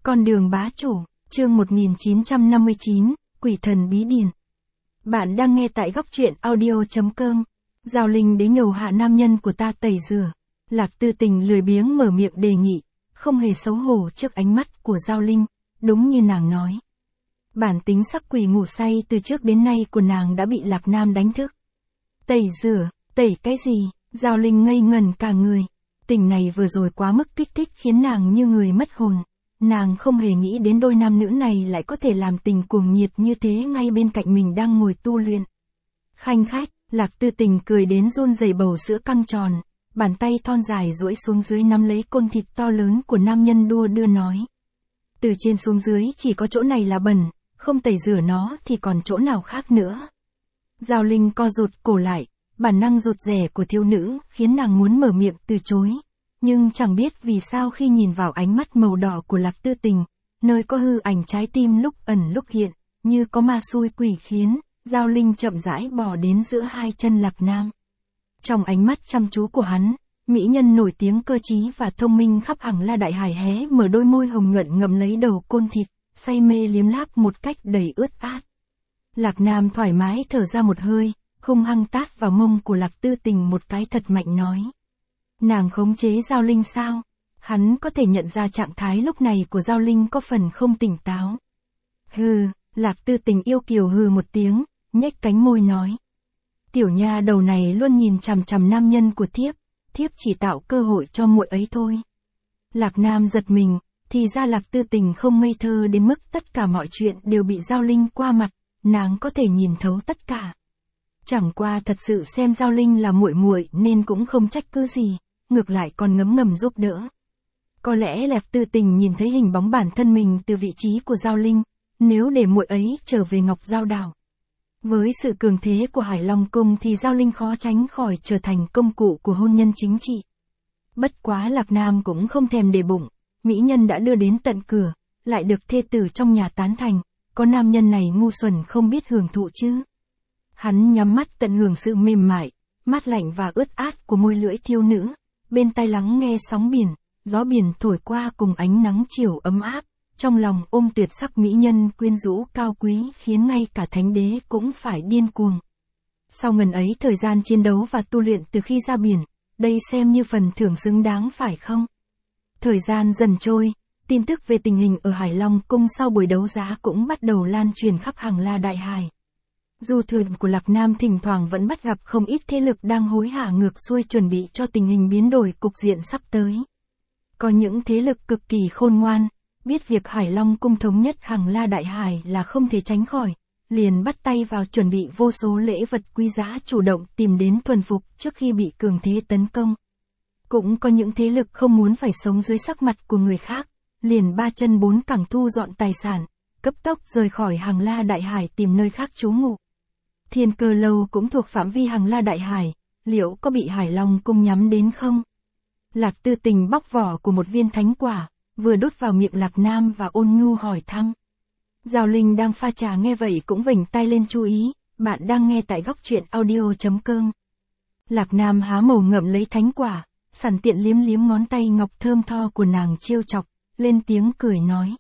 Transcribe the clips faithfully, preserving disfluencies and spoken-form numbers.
Con đường bá chủ, chương một nghìn chín trăm năm mươi chín, Quỷ thần bí điển. Bạn đang nghe tại góc truyện audio chấm com. Giao Linh đế nhầu hạ nam nhân của ta tẩy rửa. Lạc Tư Tình lười biếng mở miệng đề nghị, không hề xấu hổ trước ánh mắt của Giao Linh, đúng như nàng nói. Bản tính sắc quỷ ngủ say từ trước đến nay của nàng đã bị Lạc Nam đánh thức. Tẩy rửa, tẩy cái gì? Giao Linh ngây ngẩn cả người. Tình này vừa rồi quá mức kích thích khiến nàng như người mất hồn. Nàng không hề nghĩ đến đôi nam nữ này lại có thể làm tình cuồng nhiệt như thế ngay bên cạnh mình đang ngồi tu luyện. Khanh khách, Lạc Tư Tình cười đến run rẩy bầu sữa căng tròn, bàn tay thon dài duỗi xuống dưới nắm lấy côn thịt to lớn của nam nhân đua đưa nói. Từ trên xuống dưới chỉ có chỗ này là bẩn, không tẩy rửa nó thì còn chỗ nào khác nữa. Giao Linh co rụt cổ lại, bản năng rụt rè của thiếu nữ khiến nàng muốn mở miệng từ chối. Nhưng chẳng biết vì sao khi nhìn vào ánh mắt màu đỏ của Lạc Tư Tình, nơi có hư ảnh trái tim lúc ẩn lúc hiện, như có ma xui quỷ khiến, Giao Linh chậm rãi bò đến giữa hai chân Lạc Nam. Trong ánh mắt chăm chú của hắn, mỹ nhân nổi tiếng cơ trí và thông minh khắp Hằng La Đại Hải hé mở đôi môi hồng nhuận ngậm lấy đầu côn thịt, say mê liếm láp một cách đầy ướt át. Lạc Nam thoải mái thở ra một hơi, hung hăng tát vào mông của Lạc Tư Tình một cái thật mạnh nói. Nàng khống chế Giao Linh sao? Hắn có thể nhận ra trạng thái lúc này của Giao Linh có phần không tỉnh táo. Hừ, Lạc Tư Tình yêu kiều hừ một tiếng, nhếch cánh môi nói. Tiểu nha đầu này luôn nhìn chằm chằm nam nhân của thiếp, thiếp chỉ tạo cơ hội cho muội ấy thôi. Lạc Nam giật mình, thì ra Lạc Tư Tình không ngây thơ đến mức tất cả mọi chuyện đều bị Giao Linh qua mặt, nàng có thể nhìn thấu tất cả. Chẳng qua thật sự xem Giao Linh là muội muội nên cũng không trách cứ gì, ngược lại còn ngấm ngầm giúp đỡ. Có lẽ Lạc Tư Tình nhìn thấy hình bóng bản thân mình từ vị trí của Giao Linh, nếu để muội ấy trở về Ngọc Giao Đảo. Với sự cường thế của Hải Long Cung thì Giao Linh khó tránh khỏi trở thành công cụ của hôn nhân chính trị. Bất quá Lạc Nam cũng không thèm để bụng, mỹ nhân đã đưa đến tận cửa, lại được thê tử trong nhà tán thành, có nam nhân này ngu xuẩn không biết hưởng thụ chứ. Hắn nhắm mắt tận hưởng sự mềm mại, mát lạnh và ướt át của môi lưỡi thiếu nữ, bên tai lắng nghe sóng biển, gió biển thổi qua cùng ánh nắng chiều ấm áp, trong lòng ôm tuyệt sắc mỹ nhân quyến rũ cao quý khiến ngay cả thánh đế cũng phải điên cuồng. Sau ngần ấy thời gian chiến đấu và tu luyện từ khi ra biển, đây xem như phần thưởng xứng đáng phải không? Thời gian dần trôi, tin tức về tình hình ở Hải Long Cung sau buổi đấu giá cũng bắt đầu lan truyền khắp Hằng La Đại Hải. Du thuyền của Lạc Nam thỉnh thoảng vẫn bắt gặp không ít thế lực đang hối hả ngược xuôi chuẩn bị cho tình hình biến đổi cục diện sắp tới. Có những thế lực cực kỳ khôn ngoan, biết việc Hải Long Cung thống nhất Hằng La Đại Hải là không thể tránh khỏi, liền bắt tay vào chuẩn bị vô số lễ vật quý giá chủ động tìm đến thuần phục trước khi bị cường thế tấn công. Cũng có những thế lực không muốn phải sống dưới sắc mặt của người khác, liền ba chân bốn cẳng thu dọn tài sản, cấp tốc rời khỏi Hằng La Đại Hải tìm nơi khác trú ngụ. Thiên Cơ Lâu cũng thuộc phạm vi Hằng La Đại Hải, liệu có bị Hải Long Cung nhắm đến không? Lạc Tư Tình bóc vỏ của một viên thánh quả, vừa đút vào miệng Lạc Nam và ôn nhu hỏi thăm. Giao Linh đang pha trà nghe vậy cũng vểnh tai lên chú ý, bạn đang nghe tại góc truyện audio chấm com. Lạc Nam há mồm ngậm lấy thánh quả, sẵn tiện liếm liếm ngón tay ngọc thơm tho của nàng trêu chọc, lên tiếng cười nói.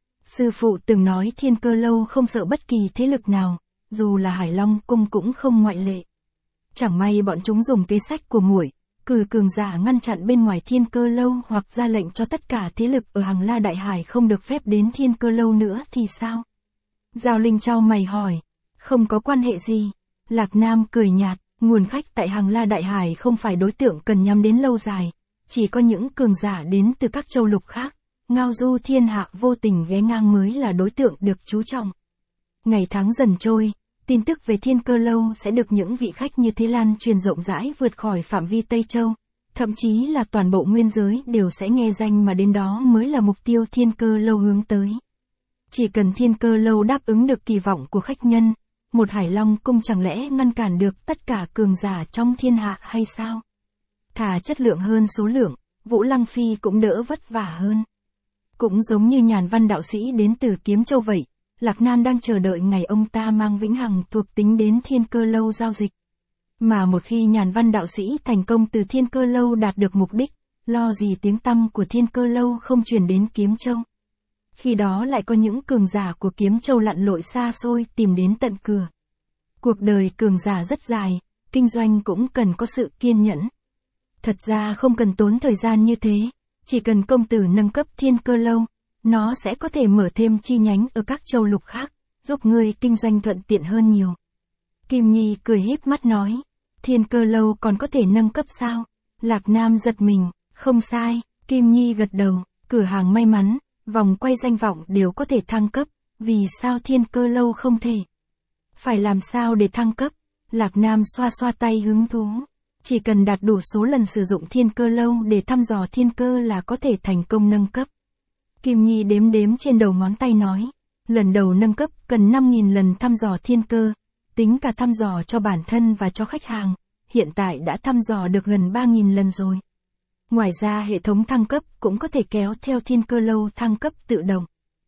Sư phụ từng nói Thiên Cơ Lâu không sợ bất kỳ thế lực nào, dù là Hải Long Cung cũng không ngoại lệ. Chẳng may bọn chúng dùng kế sách của muội, cử cường giả ngăn chặn bên ngoài Thiên Cơ Lâu hoặc ra lệnh cho tất cả thế lực ở Hằng La Đại Hải không được phép đến Thiên Cơ Lâu nữa thì sao? Giao Linh chau mày hỏi. Không có quan hệ gì. Lạc Nam cười nhạt, nguồn khách tại Hằng La Đại Hải không phải đối tượng cần nhắm đến lâu dài, chỉ có những cường giả đến từ các châu lục khác, ngao du thiên hạ vô tình ghé ngang mới là đối tượng được chú trọng. Ngày tháng dần trôi, tin tức về Thiên Cơ Lâu sẽ được những vị khách như thế lan truyền rộng rãi vượt khỏi phạm vi Tây Châu, thậm chí là toàn bộ nguyên giới đều sẽ nghe danh mà đến đó mới là mục tiêu Thiên Cơ Lâu hướng tới. Chỉ cần Thiên Cơ Lâu đáp ứng được kỳ vọng của khách nhân, một Hải Long Cung chẳng lẽ ngăn cản được tất cả cường giả trong thiên hạ hay sao? Thà chất lượng hơn số lượng, Vũ Lăng Phi cũng đỡ vất vả hơn. Cũng giống như Nhàn Văn đạo sĩ đến từ Kiếm Châu vậy, Lạc Nam đang chờ đợi ngày ông ta mang vĩnh hằng thuộc tính đến Thiên Cơ Lâu giao dịch. Mà một khi Nhàn Văn đạo sĩ thành công từ Thiên Cơ Lâu đạt được mục đích, lo gì tiếng tăm của Thiên Cơ Lâu không truyền đến Kiếm Châu. Khi đó lại có những cường giả của Kiếm Châu lặn lội xa xôi tìm đến tận cửa. Cuộc đời cường giả rất dài, kinh doanh cũng cần có sự kiên nhẫn. Thật ra không cần tốn thời gian như thế, chỉ cần công tử nâng cấp Thiên Cơ Lâu, nó sẽ có thể mở thêm chi nhánh ở các châu lục khác, giúp ngươi kinh doanh thuận tiện hơn nhiều. Kim Nhi cười híp mắt nói, Thiên Cơ Lâu còn có thể nâng cấp sao? Lạc Nam giật mình, không sai, Kim Nhi gật đầu, cửa hàng may mắn, vòng quay danh vọng đều có thể thăng cấp, vì sao Thiên Cơ Lâu không thể? Phải làm sao để thăng cấp? Lạc Nam xoa xoa tay hứng thú. Chỉ cần đạt đủ số lần sử dụng Thiên Cơ Lâu để thăm dò thiên cơ là có thể thành công nâng cấp. Kim Nhi đếm đếm trên đầu ngón tay nói, lần đầu nâng cấp cần năm nghìn lần thăm dò thiên cơ, tính cả thăm dò cho bản thân và cho khách hàng, hiện tại đã thăm dò được gần ba nghìn lần rồi. Ngoài ra hệ thống thăng cấp cũng có thể kéo theo Thiên Cơ Lâu thăng cấp tự động.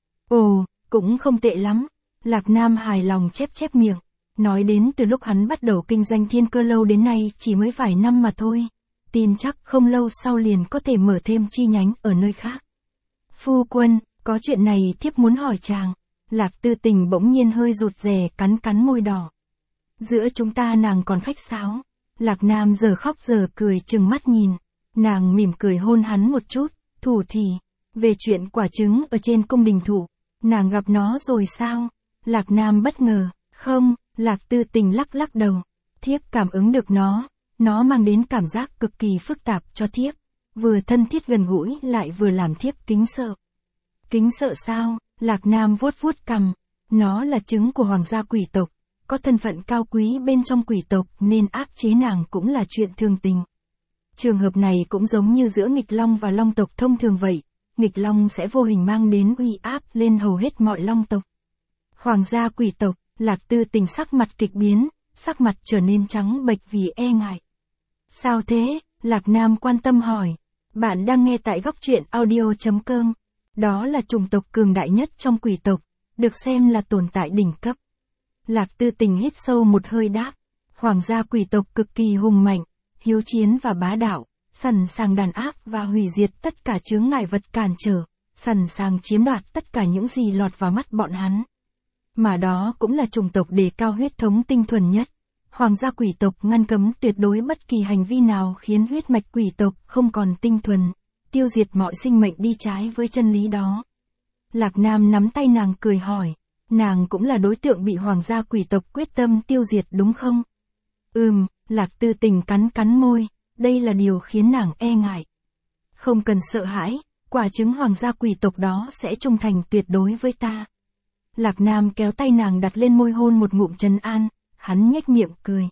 Ồ, cũng không tệ lắm. Lạc Nam hài lòng chép chép miệng. Nói đến từ lúc hắn bắt đầu kinh doanh Thiên Cơ Lâu đến nay chỉ mới vài năm mà thôi. Tin chắc không lâu sau liền có thể mở thêm chi nhánh ở nơi khác. Phu quân, có chuyện này thiếp muốn hỏi chàng. Lạc Tư Tình bỗng nhiên hơi rụt rè cắn cắn môi đỏ. Giữa chúng ta nàng còn khách sáo. Lạc Nam giờ khóc giờ cười trừng mắt nhìn. Nàng mỉm cười hôn hắn một chút, thủ thì, về chuyện quả trứng ở trên cung đình thủ, nàng gặp nó rồi sao? Lạc Nam bất ngờ, không, Lạc Tư Tình lắc lắc đầu, thiếp cảm ứng được nó, nó mang đến cảm giác cực kỳ phức tạp cho thiếp, vừa thân thiết gần gũi lại vừa làm thiếp kính sợ. Kính sợ sao? Lạc Nam vuốt vuốt cằm, nó là trứng của hoàng gia quỷ tộc, có thân phận cao quý bên trong quỷ tộc nên áp chế nàng cũng là chuyện thường tình. Trường hợp này cũng giống như giữa nghịch long và long tộc thông thường vậy, nghịch long sẽ vô hình mang đến uy áp lên hầu hết mọi long tộc. Hoàng gia quỷ tộc, Lạc Tư Tình sắc mặt kịch biến, sắc mặt trở nên trắng bệch vì e ngại. Sao thế? Lạc Nam quan tâm hỏi. Bạn đang nghe tại góc truyện audio chấm com. Đó là chủng tộc cường đại nhất trong quỷ tộc, được xem là tồn tại đỉnh cấp. Lạc Tư Tình hít sâu một hơi đáp. Hoàng gia quỷ tộc cực kỳ hùng mạnh, hiếu chiến và bá đạo, sẵn sàng đàn áp và hủy diệt tất cả chướng ngại vật cản trở, sẵn sàng chiếm đoạt tất cả những gì lọt vào mắt bọn hắn. Mà đó cũng là chủng tộc đề cao huyết thống tinh thuần nhất. Hoàng gia quỷ tộc ngăn cấm tuyệt đối bất kỳ hành vi nào khiến huyết mạch quỷ tộc không còn tinh thuần, tiêu diệt mọi sinh mệnh đi trái với chân lý đó. Lạc Nam nắm tay nàng cười hỏi, nàng cũng là đối tượng bị hoàng gia quỷ tộc quyết tâm tiêu diệt đúng không? Ừm, Lạc Tư Tình cắn cắn môi, đây là điều khiến nàng e ngại. Không cần sợ hãi, quả trứng hoàng gia quỷ tộc đó sẽ trung thành tuyệt đối với ta. Lạc Nam kéo tay nàng đặt lên môi hôn một ngụm trấn an, hắn nhếch miệng cười.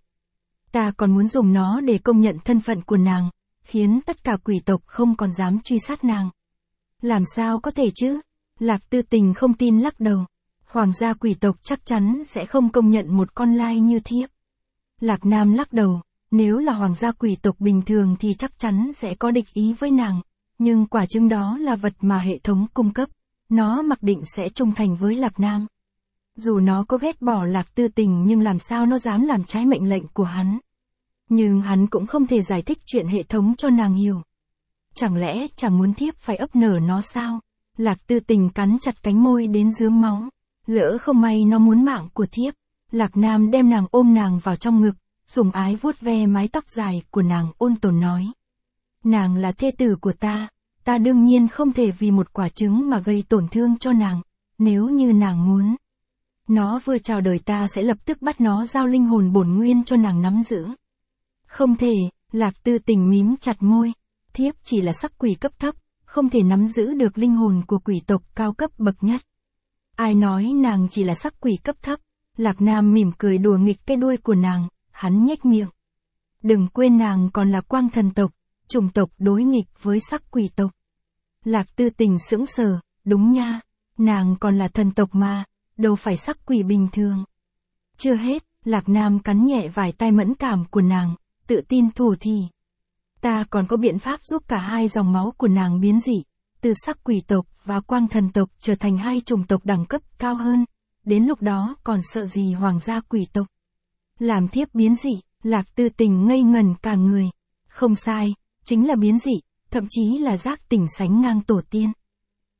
Ta còn muốn dùng nó để công nhận thân phận của nàng, khiến tất cả quỷ tộc không còn dám truy sát nàng. Làm sao có thể chứ? Lạc Tư Tình không tin lắc đầu. Hoàng gia quỷ tộc chắc chắn sẽ không công nhận một con lai như thiếp. Lạc Nam lắc đầu, nếu là hoàng gia quỷ tộc bình thường thì chắc chắn sẽ có địch ý với nàng, nhưng quả trứng đó là vật mà hệ thống cung cấp, nó mặc định sẽ trung thành với Lạc Nam. Dù nó có ghét bỏ Lạc Tư Tình nhưng làm sao nó dám làm trái mệnh lệnh của hắn. Nhưng hắn cũng không thể giải thích chuyện hệ thống cho nàng hiểu. Chẳng lẽ chẳng muốn thiếp phải ấp nở nó sao? Lạc Tư Tình cắn chặt cánh môi đến rướm máu. Lỡ không may nó muốn mạng của thiếp. Lạc Nam đem nàng ôm nàng vào trong ngực, dùng ái vuốt ve mái tóc dài của nàng ôn tồn nói. Nàng là thê tử của ta, ta đương nhiên không thể vì một quả trứng mà gây tổn thương cho nàng, nếu như nàng muốn. Nó vừa chào đời ta sẽ lập tức bắt nó giao linh hồn bổn nguyên cho nàng nắm giữ. Không thể, Lạc Tư Tình mím chặt môi, thiếp chỉ là sắc quỷ cấp thấp, không thể nắm giữ được linh hồn của quỷ tộc cao cấp bậc nhất. Ai nói nàng chỉ là sắc quỷ cấp thấp? Lạc Nam mỉm cười đùa nghịch cái đuôi của nàng, hắn nhếch miệng. Đừng quên nàng còn là quang thần tộc, chủng tộc đối nghịch với sắc quỷ tộc. Lạc Tư Tình sững sờ, đúng nha, nàng còn là thần tộc mà, đâu phải sắc quỷ bình thường. Chưa hết, Lạc Nam cắn nhẹ vài tai mẫn cảm của nàng, tự tin thủ thì. Ta còn có biện pháp giúp cả hai dòng máu của nàng biến dị, từ sắc quỷ tộc và quang thần tộc trở thành hai chủng tộc đẳng cấp cao hơn. Đến lúc đó còn sợ gì hoàng gia quỷ tộc. Làm thiếp biến dị, Lạc Tư Tình ngây ngần cả người. Không sai, chính là biến dị, thậm chí là giác tỉnh sánh ngang tổ tiên.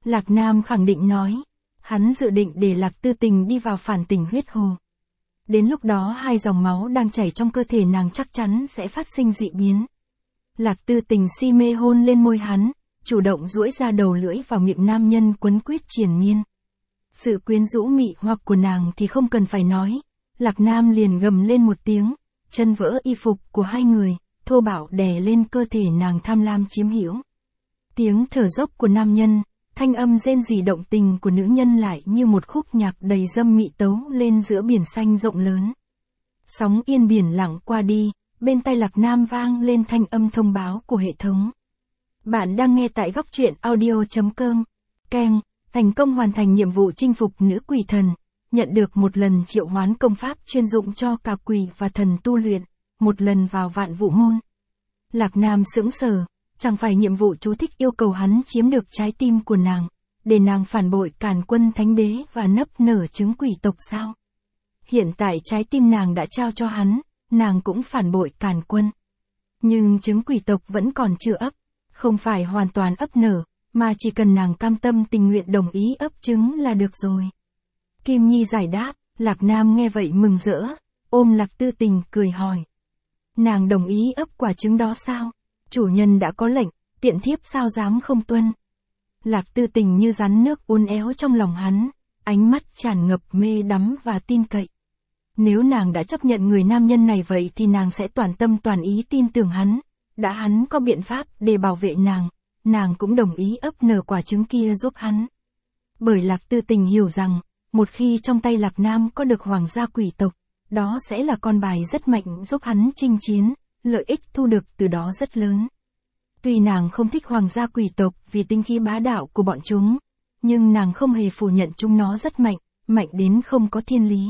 Lạc Nam khẳng định nói. Hắn dự định để Lạc Tư Tình đi vào phản tỉnh huyết hồ. Đến lúc đó hai dòng máu đang chảy trong cơ thể nàng chắc chắn sẽ phát sinh dị biến. Lạc Tư Tình si mê hôn lên môi hắn, chủ động duỗi ra đầu lưỡi vào miệng nam nhân quấn quýt triền miên. Sự quyến rũ mị hoặc của nàng thì không cần phải nói. Lạc Nam liền gầm lên một tiếng, chân vỡ y phục của hai người, thô bạo đè lên cơ thể nàng tham lam chiếm hữu. Tiếng thở dốc của nam nhân, thanh âm rên rỉ động tình của nữ nhân lại như một khúc nhạc đầy dâm mị tấu lên giữa biển xanh rộng lớn. Sóng yên biển lặng qua đi, bên tai Lạc Nam vang lên thanh âm thông báo của hệ thống. Bạn đang nghe tại góc truyện audio chấm com. Keng, thành công hoàn thành nhiệm vụ chinh phục nữ quỷ thần, nhận được một lần triệu hoán công pháp chuyên dụng cho cả quỷ và thần tu luyện, một lần vào vạn vụ môn. Lạc Nam sững sờ, chẳng phải nhiệm vụ chú thích yêu cầu hắn chiếm được trái tim của nàng, để nàng phản bội Càn Quân Thánh Đế và nấp nở trứng quỷ tộc sao? Hiện tại trái tim nàng đã trao cho hắn, nàng cũng phản bội Càn Quân. Nhưng trứng quỷ tộc vẫn còn chưa ấp, không phải hoàn toàn ấp nở, mà chỉ cần nàng cam tâm tình nguyện đồng ý ấp trứng là được rồi. Kim Nhi giải đáp, Lạc Nam nghe vậy mừng rỡ, ôm Lạc Tư Tình cười hỏi. Nàng đồng ý ấp quả trứng đó sao? Chủ nhân đã có lệnh, tiện thiếp sao dám không tuân? Lạc Tư Tình như rắn nước uốn éo trong lòng hắn, ánh mắt tràn ngập mê đắm và tin cậy. Nếu nàng đã chấp nhận người nam nhân này vậy thì nàng sẽ toàn tâm toàn ý tin tưởng hắn, đã hắn có biện pháp để bảo vệ nàng, nàng cũng đồng ý ấp nở quả trứng kia giúp hắn. Bởi Lạc Tư Tình hiểu rằng, một khi trong tay Lạc Nam có được hoàng gia quỷ tộc, đó sẽ là con bài rất mạnh giúp hắn chinh chiến, lợi ích thu được từ đó rất lớn. Tuy nàng không thích hoàng gia quỷ tộc vì tinh khí bá đạo của bọn chúng, nhưng nàng không hề phủ nhận chúng nó rất mạnh, mạnh đến không có thiên lý.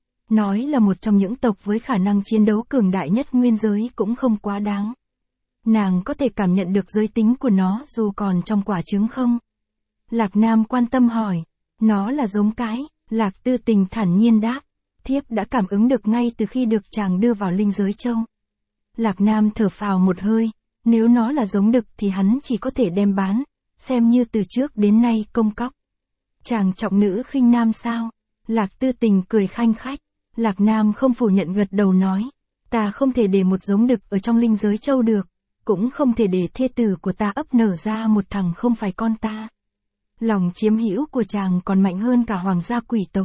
Nói là một trong những tộc với khả năng chiến đấu cường đại nhất nguyên giới cũng không quá đáng. Nàng có thể cảm nhận được giới tính của nó dù còn trong quả trứng không? Lạc Nam quan tâm hỏi, nó là giống cái, Lạc Tư Tình thản nhiên đáp, thiếp đã cảm ứng được ngay từ khi được chàng đưa vào linh giới châu. Lạc Nam thở phào một hơi, nếu nó là giống đực thì hắn chỉ có thể đem bán, xem như từ trước đến nay công cóc. Chàng trọng nữ khinh nam sao? Lạc Tư Tình cười khanh khách. Lạc Nam không phủ nhận gật đầu nói, ta không thể để một giống đực ở trong linh giới châu được, cũng không thể để thê tử của ta ấp nở ra một thằng không phải con ta. Lòng chiếm hữu của chàng còn mạnh hơn cả hoàng gia quỷ tộc.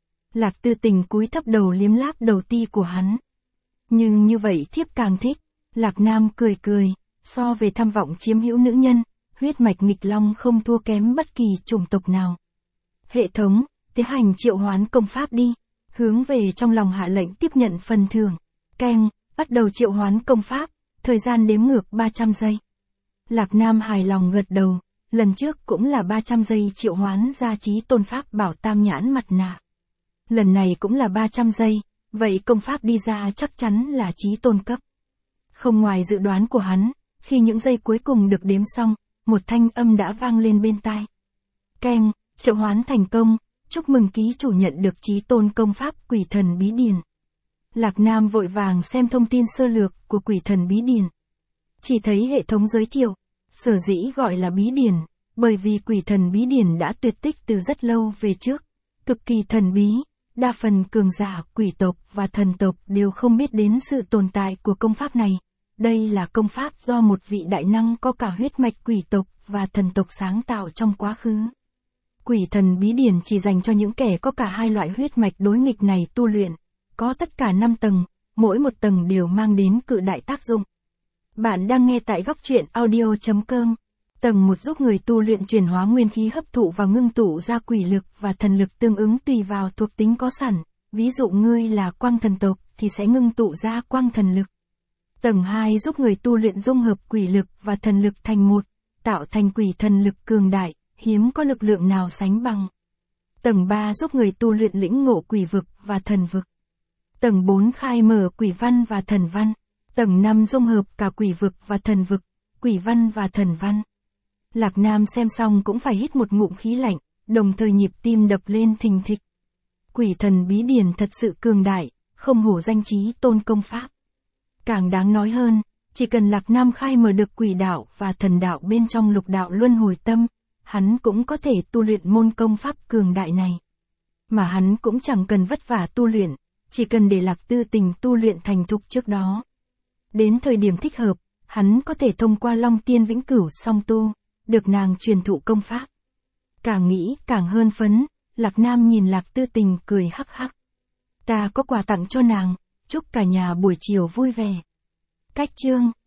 Lạc Tư Tình cúi thấp đầu liếm láp đầu ti của hắn. Nhưng như vậy thiếp càng thích. Lạc Nam cười cười, so về tham vọng chiếm hữu nữ nhân, huyết mạch nghịch long không thua kém bất kỳ chủng tộc nào. Hệ thống, tiến hành triệu hoán công pháp đi. Hướng về trong lòng hạ lệnh tiếp nhận phần thưởng. Keng, bắt đầu triệu hoán công pháp, thời gian đếm ngược ba trăm giây. Lạc Nam hài lòng gật đầu, lần trước cũng là ba trăm giây triệu hoán ra chí tôn pháp bảo tam nhãn mặt nạ. Lần này cũng là ba trăm giây, vậy công pháp đi ra chắc chắn là chí tôn cấp. Không ngoài dự đoán của hắn, khi những giây cuối cùng được đếm xong, một thanh âm đã vang lên bên tai. Keng, triệu hoán thành công. Chúc mừng ký chủ nhận được chí tôn công pháp Quỷ Thần Bí Điển. Lạc Nam vội vàng xem thông tin sơ lược của Quỷ Thần Bí Điển. Chỉ thấy hệ thống giới thiệu, sở dĩ gọi là Bí Điển, bởi vì Quỷ Thần Bí Điển đã tuyệt tích từ rất lâu về trước, cực kỳ thần bí, đa phần cường giả, quỷ tộc và thần tộc đều không biết đến sự tồn tại của công pháp này. Đây là công pháp do một vị đại năng có cả huyết mạch quỷ tộc và thần tộc sáng tạo trong quá khứ. Quỷ Thần Bí Điển chỉ dành cho những kẻ có cả hai loại huyết mạch đối nghịch này tu luyện, có tất cả năm tầng, mỗi một tầng đều mang đến cự đại tác dụng. Bạn đang nghe tại góc truyện audio chấm com. Tầng một giúp người tu luyện chuyển hóa nguyên khí hấp thụ và ngưng tụ ra quỷ lực và thần lực tương ứng tùy vào thuộc tính có sẵn, ví dụ ngươi là quang thần tộc thì sẽ ngưng tụ ra quang thần lực. Tầng hai giúp người tu luyện dung hợp quỷ lực và thần lực thành một, tạo thành quỷ thần lực cường đại, hiếm có lực lượng nào sánh bằng. Tầng ba giúp người tu luyện lĩnh ngộ quỷ vực và thần vực. Tầng bốn khai mở quỷ văn và thần văn. Tầng năm dung hợp cả quỷ vực và thần vực, quỷ văn và thần văn. Lạc Nam xem xong cũng phải hít một ngụm khí lạnh, đồng thời nhịp tim đập lên thình thịch. Quỷ Thần Bí Điển thật sự cường đại, không hổ danh chí tôn công pháp. Càng đáng nói hơn, chỉ cần Lạc Nam khai mở được quỷ đạo và thần đạo bên trong lục đạo luân hồi tâm, hắn cũng có thể tu luyện môn công pháp cường đại này. Mà hắn cũng chẳng cần vất vả tu luyện, chỉ cần để Lạc Tư Tình tu luyện thành thục trước đó. Đến thời điểm thích hợp, hắn có thể thông qua Long Tiên Vĩnh Cửu song tu, được nàng truyền thụ công pháp. Càng nghĩ càng hơn phấn, Lạc Nam nhìn Lạc Tư Tình cười hắc hắc. Ta có quà tặng cho nàng, chúc cả nhà buổi chiều vui vẻ. Cách chương